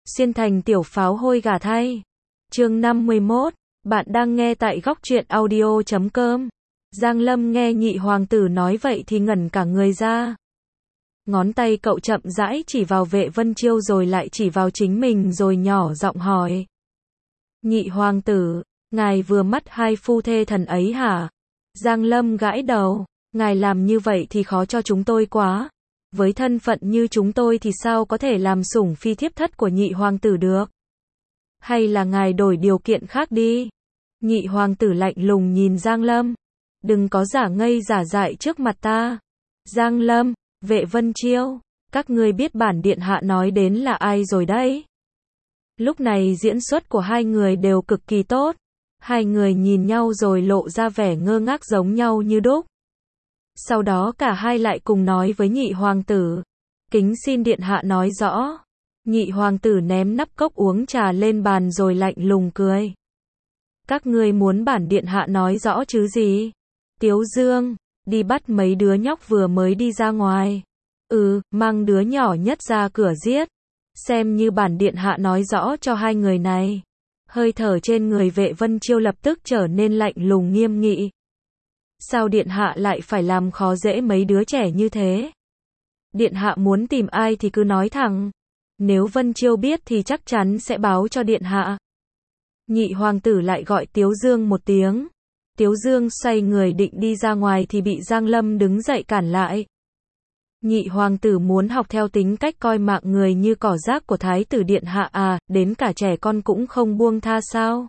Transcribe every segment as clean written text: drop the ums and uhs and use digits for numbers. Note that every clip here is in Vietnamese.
Xuyên thành tiểu pháo hôi gà thay. Chương 51, bạn đang nghe tại góc truyện audio.com. Giang Lâm nghe nhị hoàng tử nói vậy thì ngẩn cả người ra. Ngón tay cậu chậm rãi chỉ vào Vệ Vân Chiêu rồi lại chỉ vào chính mình rồi nhỏ giọng hỏi. Nhị hoàng tử, ngài vừa mắt hai phu thê thần ấy hả? Giang Lâm gãi đầu, ngài làm như vậy thì khó cho chúng tôi quá. Với thân phận như chúng tôi thì sao có thể làm sủng phi thiếp thất của nhị hoàng tử được? Hay là ngài đổi điều kiện khác đi? Nhị hoàng tử lạnh lùng nhìn Giang Lâm. Đừng có giả ngây giả dại trước mặt ta. Giang Lâm, Vệ Vân Chiêu, các ngươi biết bản điện hạ nói đến là ai rồi đấy? Lúc này diễn xuất của hai người đều cực kỳ tốt. Hai người nhìn nhau rồi lộ ra vẻ ngơ ngác giống nhau như đúc. Sau đó cả hai lại cùng nói với nhị hoàng tử. Kính xin điện hạ nói rõ. Nhị hoàng tử ném nắp cốc uống trà lên bàn rồi lạnh lùng cười. Các ngươi muốn bản điện hạ nói rõ chứ gì? Tiếu Dương, đi bắt mấy đứa nhóc vừa mới đi ra ngoài. Mang đứa nhỏ nhất ra cửa giết. Xem như bản điện hạ nói rõ cho hai người này. Hơi thở trên người Vệ Vân Chiêu lập tức trở nên lạnh lùng nghiêm nghị. Sao điện hạ lại phải làm khó dễ mấy đứa trẻ như thế? Điện hạ muốn tìm ai thì cứ nói thẳng. Nếu Vân Chiêu biết thì chắc chắn sẽ báo cho điện hạ. Nhị hoàng tử lại gọi Tiếu Dương một tiếng. Tiếu Dương xoay người định đi ra ngoài thì bị Giang Lâm đứng dậy cản lại. Nhị hoàng tử muốn học theo tính cách coi mạng người như cỏ rác của thái tử điện hạ à, đến cả trẻ con cũng không buông tha sao?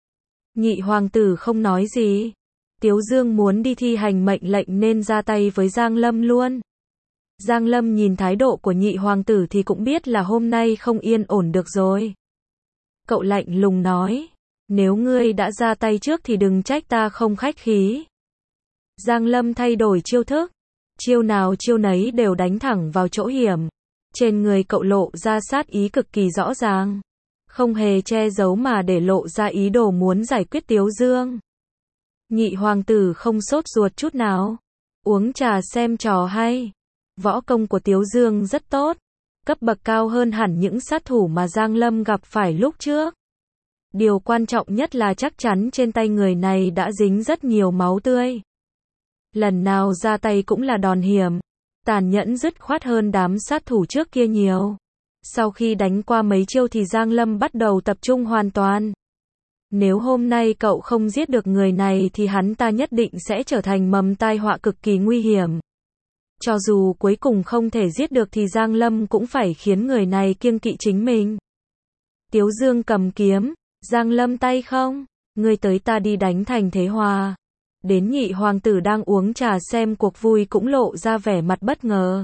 Nhị hoàng tử không nói gì. Tiếu Dương muốn đi thi hành mệnh lệnh nên ra tay với Giang Lâm luôn. Giang Lâm nhìn thái độ của nhị hoàng tử thì cũng biết là hôm nay không yên ổn được rồi. Cậu lạnh lùng nói, nếu ngươi đã ra tay trước thì đừng trách ta không khách khí. Giang Lâm thay đổi chiêu thức, chiêu nào chiêu nấy đều đánh thẳng vào chỗ hiểm. Trên người cậu lộ ra sát ý cực kỳ rõ ràng, không hề che giấu mà để lộ ra ý đồ muốn giải quyết Tiếu Dương. Nhị hoàng tử không sốt ruột chút nào, uống trà xem trò hay. Võ công của Tiếu Dương rất tốt, cấp bậc cao hơn hẳn những sát thủ mà Giang Lâm gặp phải lúc trước. Điều quan trọng nhất là chắc chắn trên tay người này đã dính rất nhiều máu tươi. Lần nào ra tay cũng là đòn hiểm, tàn nhẫn dứt khoát hơn đám sát thủ trước kia nhiều. Sau khi đánh qua mấy chiêu thì Giang Lâm bắt đầu tập trung hoàn toàn. Nếu hôm nay cậu không giết được người này thì hắn ta nhất định sẽ trở thành mầm tai họa cực kỳ nguy hiểm. Cho dù cuối cùng không thể giết được thì Giang Lâm cũng phải khiến người này kiêng kỵ chính mình. Tiếu Dương cầm kiếm, Giang Lâm tay không, ngươi tới ta đi đánh thành thế hòa. Đến nhị hoàng tử đang uống trà xem cuộc vui cũng lộ ra vẻ mặt bất ngờ.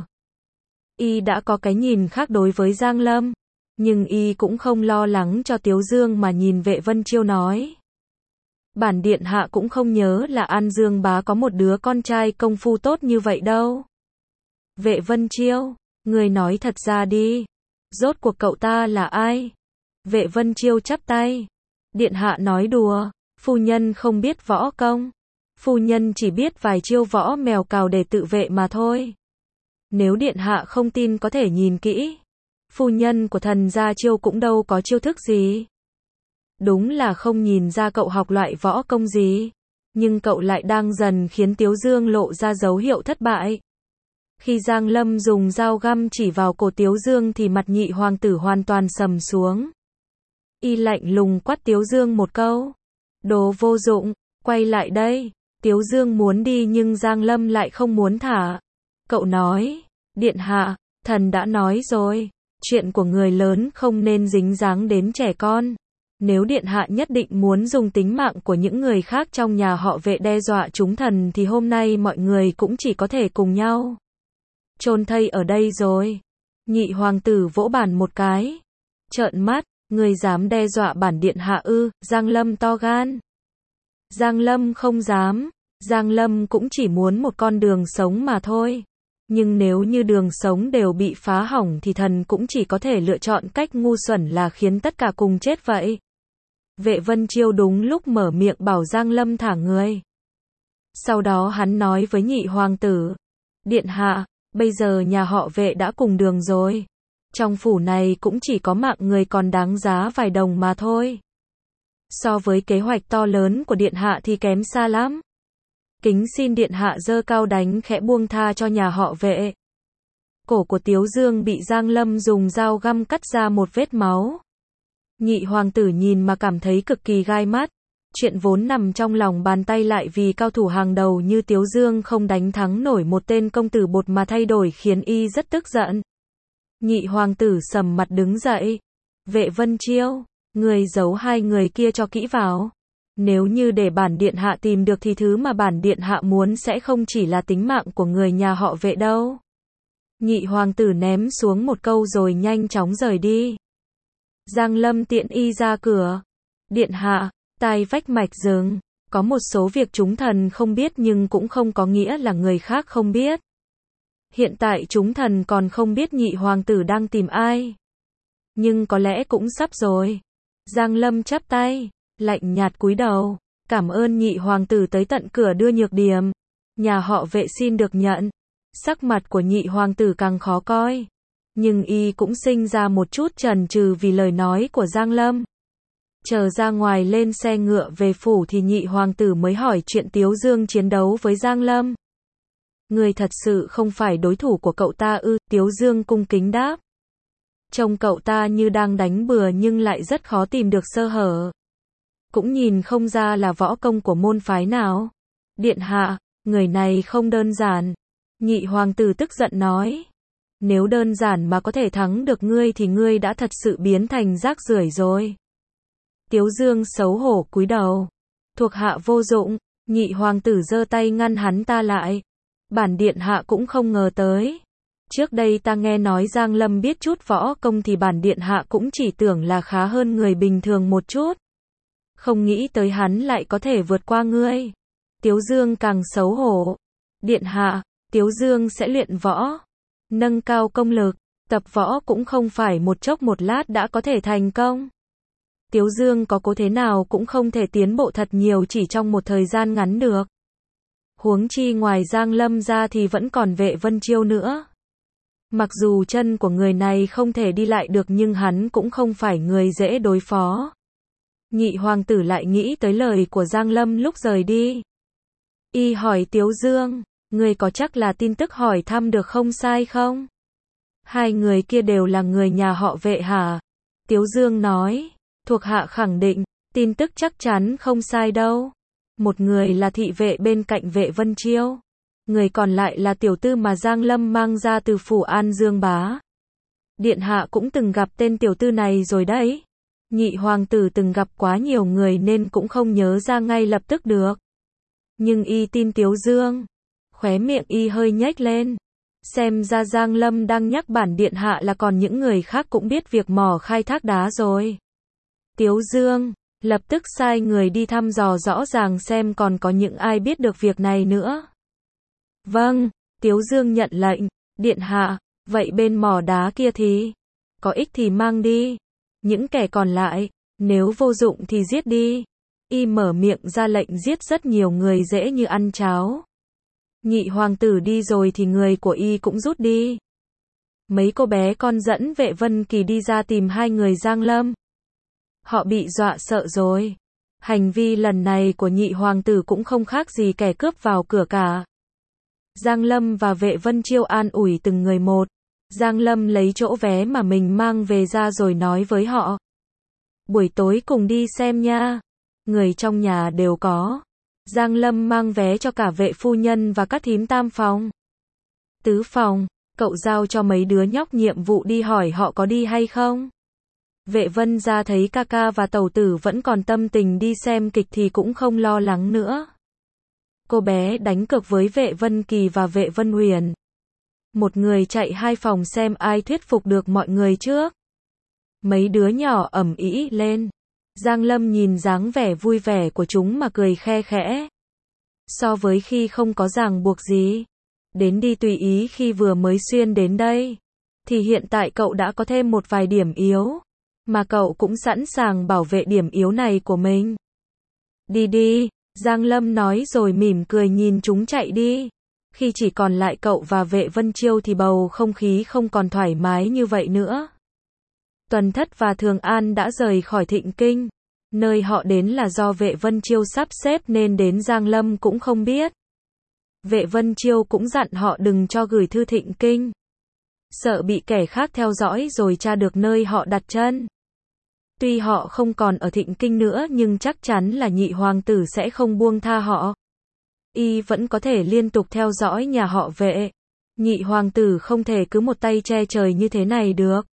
Y đã có cái nhìn khác đối với Giang Lâm, nhưng y cũng không lo lắng cho Tiếu Dương mà nhìn Vệ Vân Chiêu nói. Bản điện hạ cũng không nhớ là An Dương bá có một đứa con trai công phu tốt như vậy đâu. Vệ Vân Chiêu, người nói thật ra đi, rốt cuộc cậu ta là ai? Vệ Vân Chiêu chắp tay. Điện hạ nói đùa, phu nhân không biết võ công. Phu nhân chỉ biết vài chiêu võ mèo cào để tự vệ mà thôi. Nếu điện hạ không tin có thể nhìn kỹ. Phu nhân của thần gia Chiêu cũng đâu có chiêu thức gì. Đúng là không nhìn ra cậu học loại võ công gì. Nhưng cậu lại đang dần khiến Tiếu Dương lộ ra dấu hiệu thất bại. Khi Giang Lâm dùng dao găm chỉ vào cổ Tiếu Dương thì mặt nhị hoàng tử hoàn toàn sầm xuống. Y lạnh lùng quát Tiếu Dương một câu. Đồ vô dụng, quay lại đây. Tiếu Dương muốn đi nhưng Giang Lâm lại không muốn thả. Cậu nói, điện hạ, thần đã nói rồi, chuyện của người lớn không nên dính dáng đến trẻ con. Nếu điện hạ nhất định muốn dùng tính mạng của những người khác trong nhà họ Vệ đe dọa chúng thần thì hôm nay mọi người cũng chỉ có thể cùng nhau chôn thây ở đây rồi. Nhị hoàng tử vỗ bàn một cái. Trợn mắt, người dám đe dọa bản điện hạ ư? Giang Lâm to gan. Giang Lâm không dám. Giang Lâm cũng chỉ muốn một con đường sống mà thôi. Nhưng nếu như đường sống đều bị phá hỏng thì thần cũng chỉ có thể lựa chọn cách ngu xuẩn là khiến tất cả cùng chết vậy. Vệ Vân Chiêu đúng lúc mở miệng bảo Giang Lâm thả người. Sau đó hắn nói với nhị hoàng tử. Điện hạ, bây giờ nhà họ Vệ đã cùng đường rồi. Trong phủ này cũng chỉ có mạng người còn đáng giá vài đồng mà thôi. So với kế hoạch to lớn của điện hạ thì kém xa lắm. Kính xin điện hạ giơ cao đánh khẽ buông tha cho nhà họ Vệ. Cổ của Tiếu Dương bị Giang Lâm dùng dao găm cắt ra một vết máu. Nhị hoàng tử nhìn mà cảm thấy cực kỳ gai mắt. Chuyện vốn nằm trong lòng bàn tay lại vì cao thủ hàng đầu như Tiếu Dương không đánh thắng nổi một tên công tử bột mà thay đổi khiến y rất tức giận. Nhị hoàng tử sầm mặt đứng dậy. Vệ Vân Chiêu, người giấu hai người kia cho kỹ vào. Nếu như để bản điện hạ tìm được thì thứ mà bản điện hạ muốn sẽ không chỉ là tính mạng của người nhà họ Vệ đâu. Nhị hoàng tử ném xuống một câu rồi nhanh chóng rời đi. Giang Lâm tiện y ra cửa. Điện hạ, tai vách mạch rừng. Có một số việc chúng thần không biết nhưng cũng không có nghĩa là người khác không biết. Hiện tại chúng thần còn không biết nhị hoàng tử đang tìm ai. Nhưng có lẽ cũng sắp rồi. Giang Lâm chắp tay, lạnh nhạt cúi đầu. Cảm ơn nhị hoàng tử tới tận cửa đưa nhược điểm. Nhà họ Vệ xin được nhận. Sắc mặt của nhị hoàng tử càng khó coi. Nhưng y cũng sinh ra một chút chần chừ vì lời nói của Giang Lâm. Chờ ra ngoài lên xe ngựa về phủ thì nhị hoàng tử mới hỏi chuyện Tiếu Dương chiến đấu với Giang Lâm. Người thật sự không phải đối thủ của cậu ta ư? Tiếu Dương cung kính đáp. Trông cậu ta như đang đánh bừa nhưng lại rất khó tìm được sơ hở. Cũng nhìn không ra là võ công của môn phái nào. Điện hạ, người này không đơn giản. Nhị hoàng tử tức giận nói. Nếu đơn giản mà có thể thắng được ngươi thì ngươi đã thật sự biến thành rác rưởi rồi. Tiếu Dương xấu hổ cúi đầu. Thuộc hạ vô dụng. Nhị hoàng tử giơ tay ngăn hắn ta lại. Bản điện hạ cũng không ngờ tới. Trước đây ta nghe nói Giang Lâm biết chút võ công thì bản điện hạ cũng chỉ tưởng là khá hơn người bình thường một chút. Không nghĩ tới hắn lại có thể vượt qua ngươi. Tiếu Dương càng xấu hổ. Điện hạ, Tiếu Dương sẽ luyện võ. Nâng cao công lực. Tập võ cũng không phải một chốc một lát đã có thể thành công. Tiếu Dương có cố thế nào cũng không thể tiến bộ thật nhiều chỉ trong một thời gian ngắn được. Huống chi ngoài Giang Lâm ra thì vẫn còn Vệ Vân Chiêu nữa. Mặc dù chân của người này không thể đi lại được nhưng hắn cũng không phải người dễ đối phó. Nhị hoàng tử lại nghĩ tới lời của Giang Lâm lúc rời đi. Y hỏi Tiếu Dương, người có chắc là tin tức hỏi thăm được không sai không? Hai người kia đều là người nhà họ Vệ hả? Tiếu Dương nói, thuộc hạ khẳng định, tin tức chắc chắn không sai đâu. Một người là thị vệ bên cạnh Vệ Vân Chiêu. Người còn lại là tiểu tư mà Giang Lâm mang ra từ phủ An Dương Bá. Điện hạ cũng từng gặp tên tiểu tư này rồi đấy. Nhị hoàng tử từng gặp quá nhiều người nên cũng không nhớ ra ngay lập tức được. Nhưng y tin Tiếu Dương. Khóe miệng y hơi nhếch lên. Xem ra Giang Lâm đang nhắc bản điện hạ là còn những người khác cũng biết việc mỏ khai thác đá rồi. Tiếu Dương lập tức sai người đi thăm dò rõ ràng xem còn có những ai biết được việc này nữa. Vâng, Tiếu Dương nhận lệnh. Điện hạ, vậy bên mỏ đá kia thì có ích thì mang đi. Những kẻ còn lại, nếu vô dụng thì giết đi. Y mở miệng ra lệnh giết rất nhiều người dễ như ăn cháo. Nhị hoàng tử đi rồi thì người của y cũng rút đi. Mấy cô bé con dẫn Vệ Vân Kỳ đi ra tìm hai người Giang Lâm. Họ bị dọa sợ rồi. Hành vi lần này của nhị hoàng tử cũng không khác gì kẻ cướp vào cửa cả. Giang Lâm và Vệ Vân Chiêu an ủi từng người một. Giang Lâm lấy chỗ vé mà mình mang về ra rồi nói với họ. Buổi tối cùng đi xem nha. Người trong nhà đều có. Giang Lâm mang vé cho cả Vệ phu nhân và các thím tam phòng. Tứ phòng, cậu giao cho mấy đứa nhóc nhiệm vụ đi hỏi họ có đi hay không. Vệ Vân ra thấy ca ca và tẩu tử vẫn còn tâm tình đi xem kịch thì cũng không lo lắng nữa. Cô bé đánh cược với Vệ Vân Kỳ và Vệ Vân Huyền. Một người chạy hai phòng xem ai thuyết phục được mọi người trước. Mấy đứa nhỏ ầm ĩ lên. Giang Lâm nhìn dáng vẻ vui vẻ của chúng mà cười khe khẽ. So với khi không có ràng buộc gì, đến đi tùy ý khi vừa mới xuyên đến đây, thì hiện tại cậu đã có thêm một vài điểm yếu, mà cậu cũng sẵn sàng bảo vệ điểm yếu này của mình. Đi đi, Giang Lâm nói rồi mỉm cười nhìn chúng chạy đi. Khi chỉ còn lại cậu và Vệ Vân Chiêu thì bầu không khí không còn thoải mái như vậy nữa. Tuần Thất và Thường An đã rời khỏi Thịnh Kinh. Nơi họ đến là do Vệ Vân Chiêu sắp xếp nên đến Giang Lâm cũng không biết. Vệ Vân Chiêu cũng dặn họ đừng cho gửi thư Thịnh Kinh. Sợ bị kẻ khác theo dõi rồi tra được nơi họ đặt chân. Tuy họ không còn ở Thịnh Kinh nữa nhưng chắc chắn là nhị hoàng tử sẽ không buông tha họ. Y vẫn có thể liên tục theo dõi nhà họ Vệ. Nhị hoàng tử không thể cứ một tay che trời như thế này được.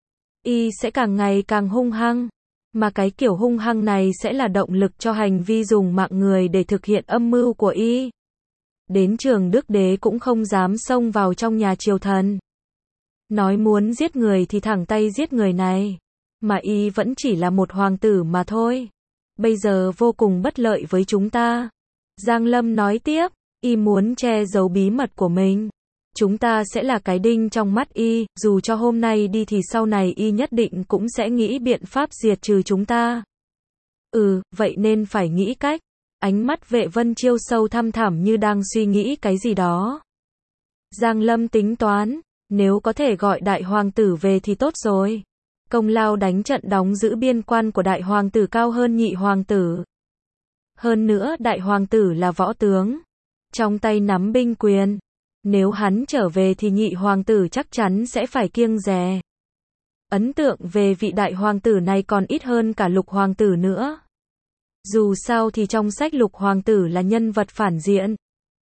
Y sẽ càng ngày càng hung hăng. Mà cái kiểu hung hăng này sẽ là động lực cho hành vi dùng mạng người để thực hiện âm mưu của Y. Đến Trường Đức Đế cũng không dám xông vào trong nhà triều thần. Nói muốn giết người thì thẳng tay giết người này. Mà Y vẫn chỉ là một hoàng tử mà thôi. Bây giờ vô cùng bất lợi với chúng ta. Giang Lâm nói tiếp, Y muốn che giấu bí mật của mình. Chúng ta sẽ là cái đinh trong mắt Y, dù cho hôm nay đi thì sau này Y nhất định cũng sẽ nghĩ biện pháp diệt trừ chúng ta. Vậy nên phải nghĩ cách. Ánh mắt Vệ Vân Chiêu sâu thăm thẳm như đang suy nghĩ cái gì đó. Giang Lâm tính toán, nếu có thể gọi đại hoàng tử về thì tốt rồi. Công lao đánh trận đóng giữ biên quan của đại hoàng tử cao hơn nhị hoàng tử. Hơn nữa đại hoàng tử là võ tướng, trong tay nắm binh quyền. Nếu hắn trở về thì nhị hoàng tử chắc chắn sẽ phải kiêng dè. Ấn tượng về vị đại hoàng tử này còn ít hơn cả lục hoàng tử nữa. Dù sao thì trong sách lục hoàng tử là nhân vật phản diện.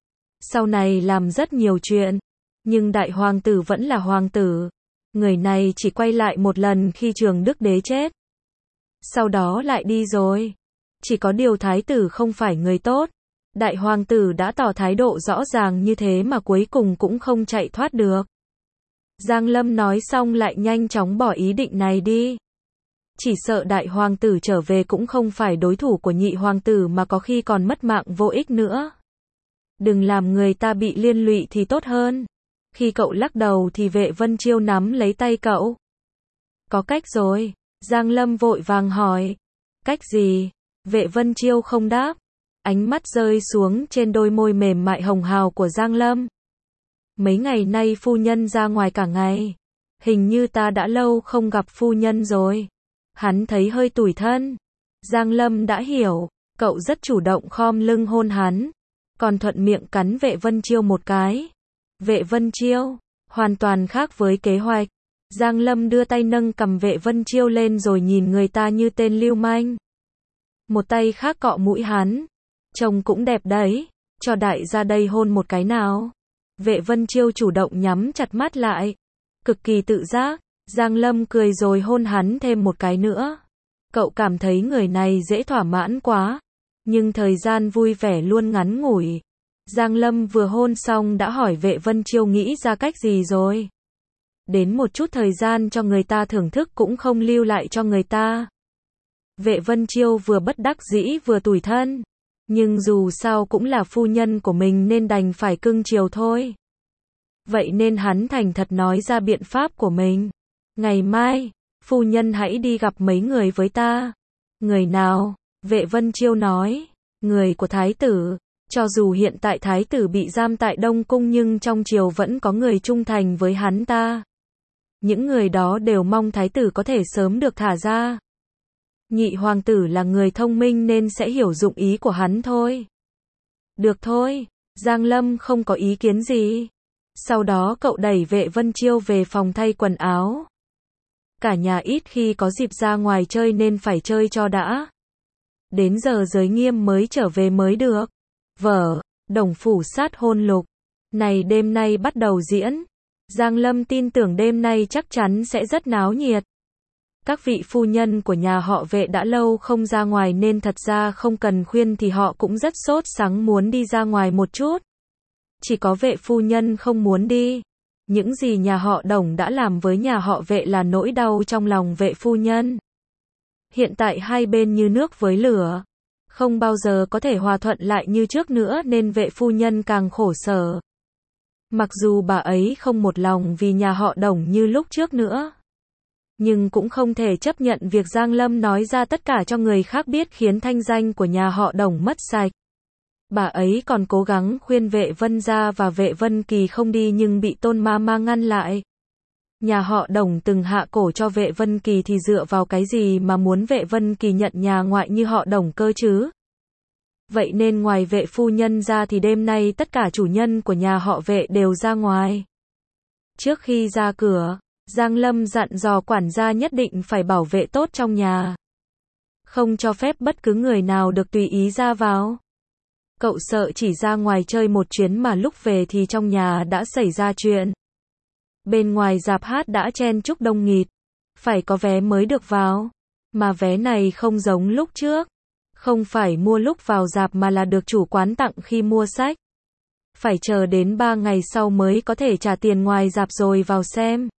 Sau này làm rất nhiều chuyện. Nhưng đại hoàng tử vẫn là hoàng tử. Người này chỉ quay lại một lần khi Trường Đức Đế chết. Sau đó lại đi rồi. Chỉ có điều thái tử không phải người tốt. Đại hoàng tử đã tỏ thái độ rõ ràng như thế mà cuối cùng cũng không chạy thoát được. Giang Lâm nói xong lại nhanh chóng bỏ ý định này đi. Chỉ sợ đại hoàng tử trở về cũng không phải đối thủ của nhị hoàng tử mà có khi còn mất mạng vô ích nữa. Đừng làm người ta bị liên lụy thì tốt hơn. Khi cậu lắc đầu thì Vệ Vân Chiêu nắm lấy tay cậu. Có cách rồi. Giang Lâm vội vàng hỏi. Cách gì? Vệ Vân Chiêu không đáp. Ánh mắt rơi xuống trên đôi môi mềm mại hồng hào của Giang Lâm. Mấy ngày nay phu nhân ra ngoài cả ngày. Hình như ta đã lâu không gặp phu nhân rồi. Hắn thấy hơi tủi thân. Giang Lâm đã hiểu. Cậu rất chủ động khom lưng hôn hắn. Còn thuận miệng cắn Vệ Vân Chiêu một cái. Vệ Vân Chiêu, hoàn toàn khác với kế hoạch. Giang Lâm đưa tay nâng cầm Vệ Vân Chiêu lên rồi nhìn người ta như tên lưu manh. Một tay khác cọ mũi hắn. Trông cũng đẹp đấy. Cho đại gia đây hôn một cái nào. Vệ Vân Chiêu chủ động nhắm chặt mắt lại. Cực kỳ tự giác. Giang Lâm cười rồi hôn hắn thêm một cái nữa. Cậu cảm thấy người này dễ thỏa mãn quá. Nhưng thời gian vui vẻ luôn ngắn ngủi. Giang Lâm vừa hôn xong đã hỏi Vệ Vân Chiêu nghĩ ra cách gì rồi. Đến một chút thời gian cho người ta thưởng thức cũng không lưu lại cho người ta. Vệ Vân Chiêu vừa bất đắc dĩ vừa tủi thân. Nhưng dù sao cũng là phu nhân của mình nên đành phải cưng chiều thôi. Vậy nên hắn thành thật nói ra biện pháp của mình. Ngày mai, phu nhân hãy đi gặp mấy người với ta. Người nào? Vệ Vân Chiêu nói. Người của thái tử. Cho dù hiện tại thái tử bị giam tại Đông Cung nhưng trong triều vẫn có người trung thành với hắn ta. Những người đó đều mong thái tử có thể sớm được thả ra. Nhị hoàng tử là người thông minh nên sẽ hiểu dụng ý của hắn thôi. Được thôi, Giang Lâm không có ý kiến gì. Sau đó cậu đẩy Vệ Vân Chiêu về phòng thay quần áo. Cả nhà ít khi có dịp ra ngoài chơi nên phải chơi cho đã. Đến giờ giới nghiêm mới trở về mới được. Vở, Đồng Phủ Sát Hôn Lục. Này đêm nay bắt đầu diễn. Giang Lâm tin tưởng đêm nay chắc chắn sẽ rất náo nhiệt. Các vị phu nhân của nhà họ Vệ đã lâu không ra ngoài nên thật ra không cần khuyên thì họ cũng rất sốt sắng muốn đi ra ngoài một chút. Chỉ có Vệ phu nhân không muốn đi. Những gì nhà họ Đồng đã làm với nhà họ Vệ là nỗi đau trong lòng Vệ phu nhân. Hiện tại hai bên như nước với lửa. Không bao giờ có thể hòa thuận lại như trước nữa nên Vệ phu nhân càng khổ sở. Mặc dù bà ấy không một lòng vì nhà họ Đồng như lúc trước nữa. Nhưng cũng không thể chấp nhận việc Giang Lâm nói ra tất cả cho người khác biết khiến thanh danh của nhà họ Đồng mất sạch. Bà ấy còn cố gắng khuyên Vệ Vân Gia và Vệ Vân Kỳ không đi nhưng bị Tôn Mama ngăn lại. Nhà họ Đồng từng hạ cổ cho Vệ Vân Kỳ thì dựa vào cái gì mà muốn Vệ Vân Kỳ nhận nhà ngoại như họ Đồng cơ chứ? Vậy nên ngoài Vệ phu nhân ra thì đêm nay tất cả chủ nhân của nhà họ Vệ đều ra ngoài. Trước khi ra cửa, Giang Lâm dặn dò quản gia nhất định phải bảo vệ tốt trong nhà. Không cho phép bất cứ người nào được tùy ý ra vào. Cậu sợ chỉ ra ngoài chơi một chuyến mà lúc về thì trong nhà đã xảy ra chuyện. Bên ngoài rạp hát đã chen chúc đông nghịt. Phải có vé mới được vào. Mà vé này không giống lúc trước. Không phải mua lúc vào rạp mà là được chủ quán tặng khi mua sách. Phải chờ đến 3 ngày sau mới có thể trả tiền ngoài rạp rồi vào xem.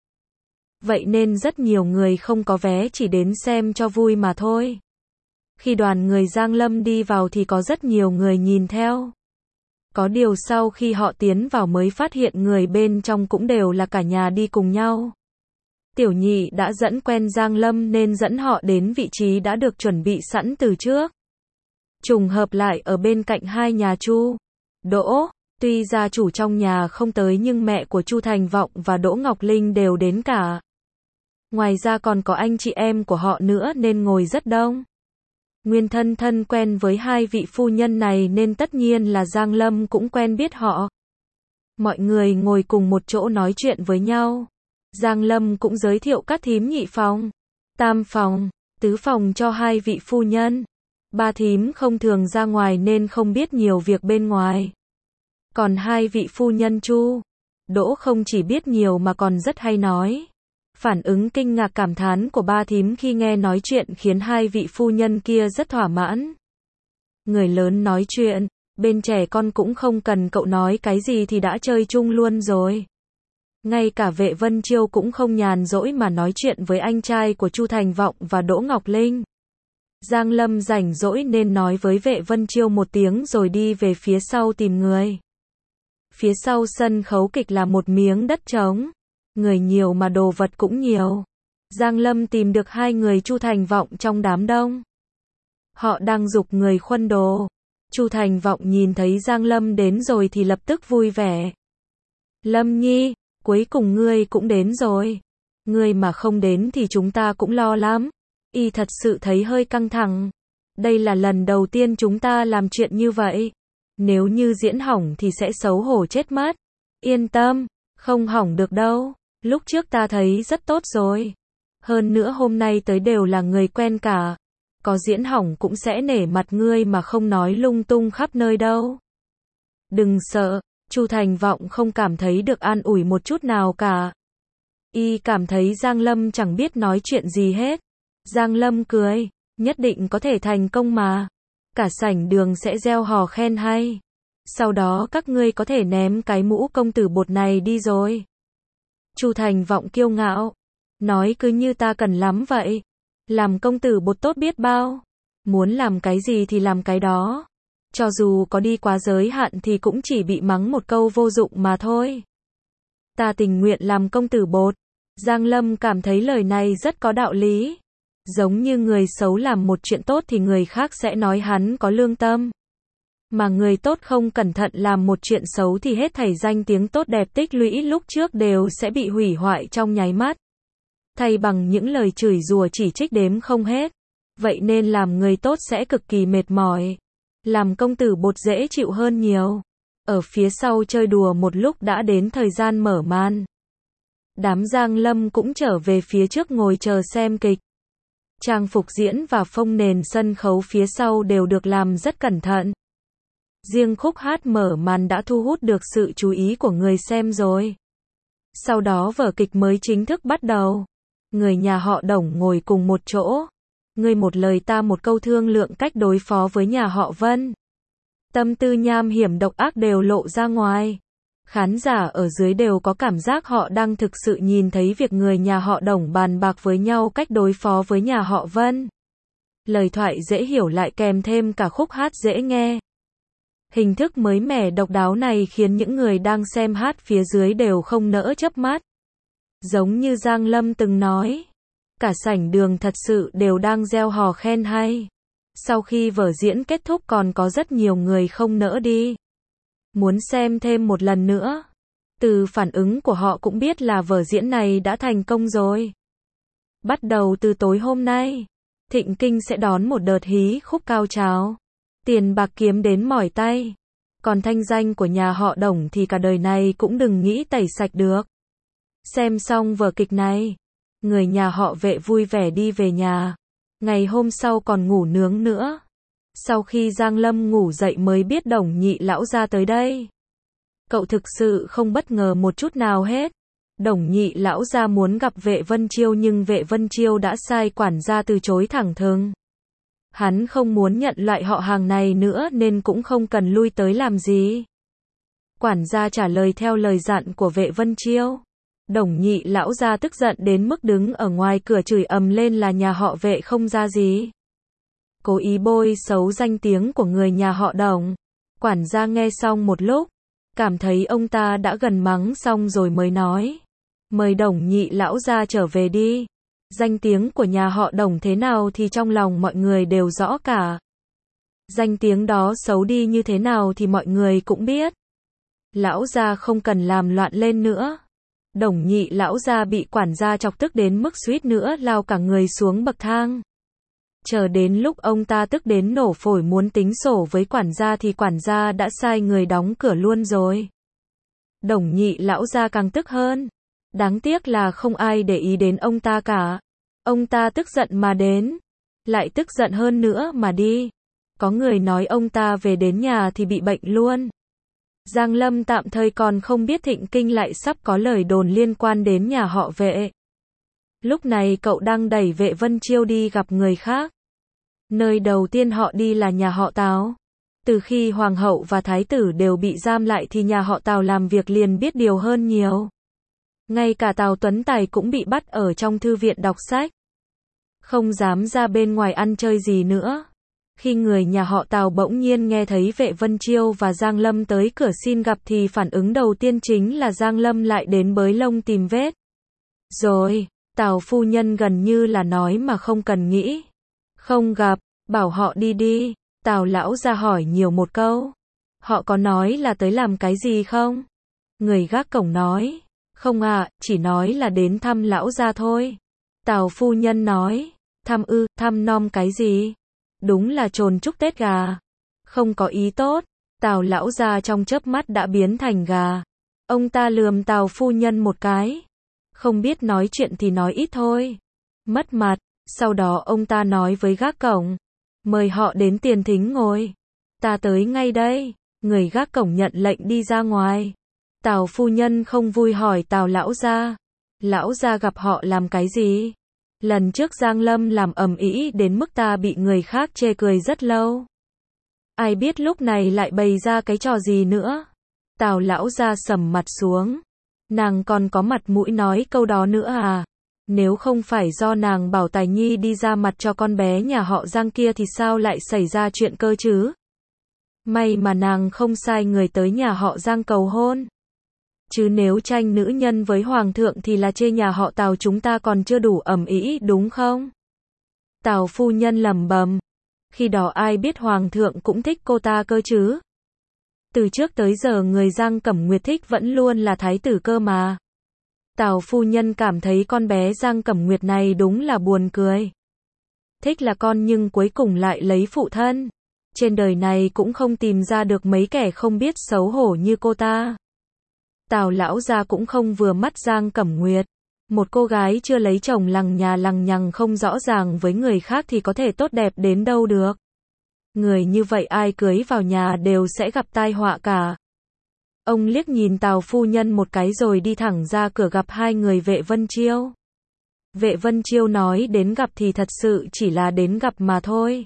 Vậy nên rất nhiều người không có vé chỉ đến xem cho vui mà thôi. Khi đoàn người Giang Lâm đi vào thì có rất nhiều người nhìn theo. Có điều sau khi họ tiến vào mới phát hiện người bên trong cũng đều là cả nhà đi cùng nhau. Tiểu nhị đã dẫn quen Giang Lâm nên dẫn họ đến vị trí đã được chuẩn bị sẵn từ trước. Trùng hợp lại ở bên cạnh hai nhà Chu, Đỗ, tuy gia chủ trong nhà không tới nhưng mẹ của Chu Thành Vọng và Đỗ Ngọc Linh đều đến cả. Ngoài ra còn có anh chị em của họ nữa nên ngồi rất đông. Nguyên thân quen với hai vị phu nhân này nên tất nhiên là Giang Lâm cũng quen biết họ. Mọi người ngồi cùng một chỗ nói chuyện với nhau. Giang Lâm cũng giới thiệu các thím nhị phòng, tam phòng, tứ phòng cho hai vị phu nhân. Ba thím không thường ra ngoài nên không biết nhiều việc bên ngoài. Còn hai vị phu nhân Chu, Đỗ không chỉ biết nhiều mà còn rất hay nói. Phản ứng kinh ngạc cảm thán của ba thím khi nghe nói chuyện khiến hai vị phu nhân kia rất thỏa mãn. Người lớn nói chuyện, bên trẻ con cũng không cần cậu nói cái gì thì đã chơi chung luôn rồi. Ngay cả Vệ Vân Chiêu cũng không nhàn rỗi mà nói chuyện với anh trai của Chu Thành Vọng và Đỗ Ngọc Linh. Giang Lâm rảnh rỗi nên nói với Vệ Vân Chiêu một tiếng rồi đi về phía sau tìm người. Phía sau sân khấu kịch là một miếng đất trống. Người nhiều mà đồ vật cũng nhiều. Giang Lâm tìm được hai người Chu Thành Vọng trong đám đông. Họ đang giục người khuân đồ. Chu Thành Vọng nhìn thấy Giang Lâm đến rồi thì lập tức vui vẻ. Lâm Nhi, cuối cùng ngươi cũng đến rồi. Ngươi mà không đến thì chúng ta cũng lo lắm. Y thật sự thấy hơi căng thẳng. Đây là lần đầu tiên chúng ta làm chuyện như vậy. Nếu như diễn hỏng thì sẽ xấu hổ chết mất. Yên tâm, không hỏng được đâu. Lúc trước ta thấy rất tốt rồi. Hơn nữa hôm nay tới đều là người quen cả. Có diễn hỏng cũng sẽ nể mặt ngươi mà không nói lung tung khắp nơi đâu. Đừng sợ, Chu Thành Vọng không cảm thấy được an ủi một chút nào cả. Y cảm thấy Giang Lâm chẳng biết nói chuyện gì hết. Giang Lâm cười, nhất định có thể thành công mà. Cả sảnh đường sẽ reo hò khen hay. Sau đó các ngươi có thể ném cái mũ công tử bột này đi rồi. Chu Thành Vọng kiêu ngạo, nói cứ như ta cần lắm vậy. Làm công tử bột tốt biết bao. Muốn làm cái gì thì làm cái đó. Cho dù có đi quá giới hạn thì cũng chỉ bị mắng một câu vô dụng mà thôi. Ta tình nguyện làm công tử bột. Giang Lâm cảm thấy lời này rất có đạo lý. Giống như người xấu làm một chuyện tốt thì người khác sẽ nói hắn có lương tâm. Mà người tốt không cẩn thận làm một chuyện xấu thì hết thảy danh tiếng tốt đẹp tích lũy lúc trước đều sẽ bị hủy hoại trong nháy mắt. Thay bằng những lời chửi rủa chỉ trích đếm không hết. Vậy nên làm người tốt sẽ cực kỳ mệt mỏi. Làm công tử bột dễ chịu hơn nhiều. Ở phía sau chơi đùa một lúc đã đến thời gian mở màn. Đám Giang Lâm cũng trở về phía trước ngồi chờ xem kịch. Trang phục diễn và phông nền sân khấu phía sau đều được làm rất cẩn thận. Riêng khúc hát mở màn đã thu hút được sự chú ý của người xem rồi. Sau đó vở kịch mới chính thức bắt đầu. Người nhà họ Đồng ngồi cùng một chỗ. Ngươi một lời ta một câu thương lượng cách đối phó với nhà họ Vân. Tâm tư nham hiểm độc ác đều lộ ra ngoài. Khán giả ở dưới đều có cảm giác họ đang thực sự nhìn thấy việc người nhà họ Đồng bàn bạc với nhau cách đối phó với nhà họ Vân. Lời thoại dễ hiểu lại kèm thêm cả khúc hát dễ nghe. Hình thức mới mẻ độc đáo này khiến những người đang xem hát phía dưới đều không nỡ chớp mắt. Giống như Giang Lâm từng nói, cả sảnh đường thật sự đều đang reo hò khen hay. Sau khi vở diễn kết thúc còn có rất nhiều người không nỡ đi. Muốn xem thêm một lần nữa. Từ phản ứng của họ cũng biết là vở diễn này đã thành công rồi. Bắt đầu từ tối hôm nay, Thịnh Kinh sẽ đón một đợt hí khúc cao trào. Tiền bạc kiếm đến mỏi tay. Còn thanh danh của nhà họ Đồng thì cả đời này cũng đừng nghĩ tẩy sạch được. Xem xong vở kịch này, người nhà họ Vệ vui vẻ đi về nhà. Ngày hôm sau còn ngủ nướng nữa. Sau khi Giang Lâm ngủ dậy mới biết Đồng Nhị lão gia tới đây. Cậu thực sự không bất ngờ một chút nào hết. Đồng Nhị lão gia muốn gặp Vệ Vân Chiêu nhưng Vệ Vân Chiêu đã sai quản gia từ chối thẳng thừng. Hắn không muốn nhận loại họ hàng này nữa nên cũng không cần lui tới làm gì. Quản gia trả lời theo lời dặn của Vệ Vân Chiêu. Đồng Nhị lão gia tức giận đến mức đứng ở ngoài cửa chửi ầm lên là nhà họ Vệ không ra gì. Cố ý bôi xấu danh tiếng của người nhà họ Đồng. Quản gia nghe xong một lúc, cảm thấy ông ta đã gần mắng xong rồi mới nói. Mời Đồng Nhị lão gia trở về đi. Danh tiếng của nhà họ Đồng thế nào thì trong lòng mọi người đều rõ cả. Danh tiếng đó xấu đi như thế nào thì mọi người cũng biết. Lão gia không cần làm loạn lên nữa. Đồng Nhị lão gia bị quản gia chọc tức đến mức suýt nữa lao cả người xuống bậc thang. Chờ đến lúc ông ta tức đến nổ phổi muốn tính sổ với quản gia thì quản gia đã sai người đóng cửa luôn rồi. Đồng Nhị lão gia càng tức hơn. Đáng tiếc là không ai để ý đến ông ta cả. Ông ta tức giận mà đến, lại tức giận hơn nữa mà đi. Có người nói ông ta về đến nhà thì bị bệnh luôn. Giang Lâm tạm thời còn không biết Thịnh Kinh lại sắp có lời đồn liên quan đến nhà họ Vệ. Lúc này cậu đang đẩy Vệ Vân Chiêu đi gặp người khác. Nơi đầu tiên họ đi là nhà họ Tào. Từ khi Hoàng hậu và Thái tử đều bị giam lại thì nhà họ Tào làm việc liền biết điều hơn nhiều. Ngay cả Tào Tuấn Tài cũng bị bắt ở trong thư viện đọc sách. Không dám ra bên ngoài ăn chơi gì nữa. Khi người nhà họ Tào bỗng nhiên nghe thấy Vệ Vân Chiêu và Giang Lâm tới cửa xin gặp thì phản ứng đầu tiên chính là Giang Lâm lại đến bới lông tìm vết. Rồi, Tào phu nhân gần như là nói mà không cần nghĩ. Không gặp, bảo họ đi đi. Tào lão ra hỏi nhiều một câu. Họ có nói là tới làm cái gì không? Người gác cổng nói. Không ạ, chỉ nói là đến thăm lão gia thôi. Tào phu nhân nói. Thăm nom cái gì? Đúng là trồn chúc Tết gà. Không có ý tốt. Tào lão gia trong chớp mắt đã biến thành gà. Ông ta lườm Tào phu nhân một cái. Không biết nói chuyện thì nói ít thôi. Mất mặt. Sau đó ông ta nói với gác cổng. Mời họ đến tiền thính ngồi. Ta tới ngay đây. Người gác cổng nhận lệnh đi ra ngoài. Tào phu nhân không vui hỏi Tào lão gia. Lão gia gặp họ làm cái gì? Lần trước Giang Lâm làm ầm ĩ đến mức ta bị người khác chê cười rất lâu. Ai biết lúc này lại bày ra cái trò gì nữa? Tào lão gia sầm mặt xuống. Nàng còn có mặt mũi nói câu đó nữa à? Nếu không phải do nàng bảo Tài Nhi đi ra mặt cho con bé nhà họ Giang kia thì sao lại xảy ra chuyện cơ chứ? May mà nàng không sai người tới nhà họ Giang cầu hôn. Chứ nếu tranh nữ nhân với hoàng thượng thì là chê nhà họ Tào chúng ta còn chưa đủ ầm ĩ đúng không? Tào phu nhân lẩm bẩm. Khi đó ai biết hoàng thượng cũng thích cô ta cơ chứ? Từ trước tới giờ người Giang Cẩm Nguyệt thích vẫn luôn là thái tử cơ mà. Tào phu nhân cảm thấy con bé Giang Cẩm Nguyệt này đúng là buồn cười. Thích là con nhưng cuối cùng lại lấy phụ thân. Trên đời này cũng không tìm ra được mấy kẻ không biết xấu hổ như cô ta. Tào lão gia cũng không vừa mắt Giang Cẩm Nguyệt. Một cô gái chưa lấy chồng lằng nhà lằng nhằng không rõ ràng với người khác thì có thể tốt đẹp đến đâu được. Người như vậy ai cưới vào nhà đều sẽ gặp tai họa cả. Ông liếc nhìn Tào phu nhân một cái rồi đi thẳng ra cửa gặp hai người Vệ Vân Chiêu. Vệ Vân Chiêu nói đến gặp thì thật sự chỉ là đến gặp mà thôi.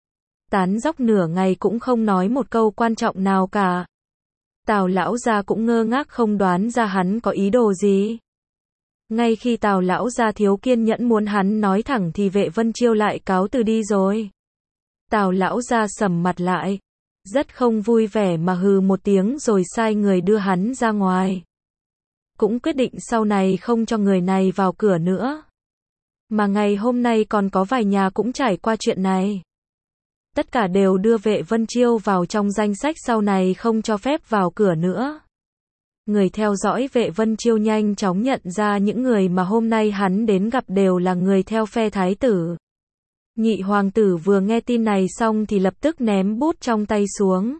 Tán dóc nửa ngày cũng không nói một câu quan trọng nào cả. Tào lão gia cũng ngơ ngác không đoán ra hắn có ý đồ gì. Ngay khi Tào lão gia thiếu kiên nhẫn muốn hắn nói thẳng thì Vệ Vân Chiêu lại cáo từ đi rồi. Tào lão gia sầm mặt lại. Rất không vui vẻ mà hừ một tiếng rồi sai người đưa hắn ra ngoài. Cũng quyết định sau này không cho người này vào cửa nữa. Mà ngày hôm nay còn có vài nhà cũng trải qua chuyện này. tất cả đều đưa Vệ Vân Chiêu vào trong danh sách sau này không cho phép vào cửa nữa. Người theo dõi Vệ Vân Chiêu nhanh chóng nhận ra những người mà hôm nay hắn đến gặp đều là người theo phe thái tử. Nhị hoàng tử vừa nghe tin này xong thì lập tức ném bút trong tay xuống.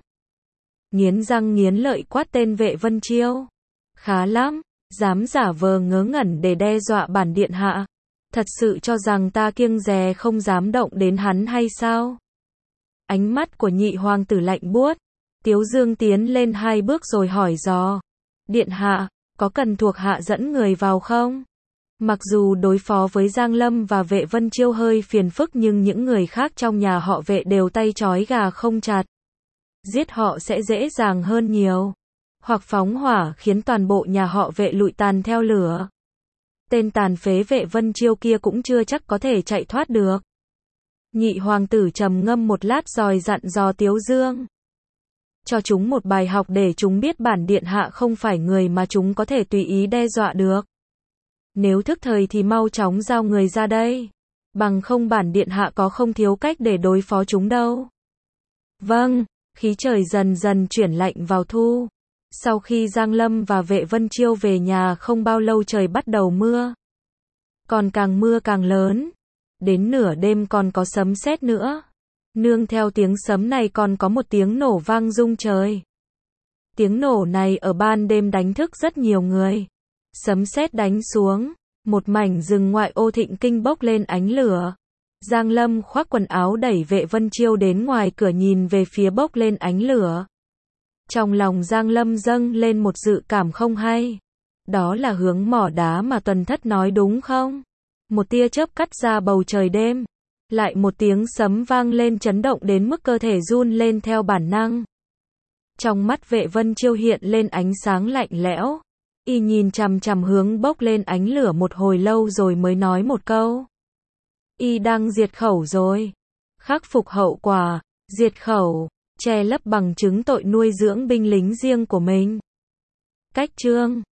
Nghiến răng nghiến lợi quát tên Vệ Vân Chiêu. Khá lắm, dám giả vờ ngớ ngẩn để đe dọa bản điện hạ. Thật sự cho rằng ta kiêng dè không dám động đến hắn hay sao? Ánh mắt của nhị hoàng tử lạnh buốt. Tiếu Dương tiến lên 2 bước rồi hỏi dò. Điện hạ, có cần thuộc hạ dẫn người vào không? Mặc dù đối phó với Giang Lâm và Vệ Vân Chiêu hơi phiền phức nhưng những người khác trong nhà họ Vệ đều tay trói gà không chặt. Giết họ sẽ dễ dàng hơn nhiều. Hoặc phóng hỏa khiến toàn bộ nhà họ Vệ lụi tàn theo lửa. Tên tàn phế Vệ Vân Chiêu kia cũng chưa chắc có thể chạy thoát được. Nhị hoàng tử trầm ngâm một lát rồi dặn dò Tiếu Dương. Cho chúng một bài học để chúng biết bản điện hạ không phải người mà chúng có thể tùy ý đe dọa được. Nếu thức thời thì mau chóng giao người ra đây. Bằng không bản điện hạ có không thiếu cách để đối phó chúng đâu. Vâng, khí trời dần dần chuyển lạnh vào thu. Sau khi Giang Lâm và Vệ Vân Chiêu về nhà không bao lâu trời bắt đầu mưa. Còn càng mưa càng lớn. Đến nửa đêm còn có sấm sét nữa. Nương theo tiếng sấm này còn có một tiếng nổ vang rung trời. Tiếng nổ này ở ban đêm đánh thức rất nhiều người. Sấm sét đánh xuống, một mảnh rừng ngoại ô thịnh kinh bốc lên ánh lửa. Giang Lâm khoác quần áo đẩy Vệ Vân Chiêu đến ngoài cửa nhìn về phía bốc lên ánh lửa. Trong lòng Giang Lâm dâng lên một dự cảm không hay. Đó là hướng mỏ đá mà Tuần Thất nói đúng không? Một tia chớp cắt ra bầu trời đêm. Lại một tiếng sấm vang lên chấn động đến mức cơ thể run lên theo bản năng. Trong mắt Vệ Vân Chiêu hiện lên ánh sáng lạnh lẽo. Y nhìn chằm chằm hướng bốc lên ánh lửa một hồi lâu rồi mới nói một câu. Y đang diệt khẩu rồi. Khắc phục hậu quả, diệt khẩu, che lấp bằng chứng tội nuôi dưỡng binh lính riêng của mình. Cách chương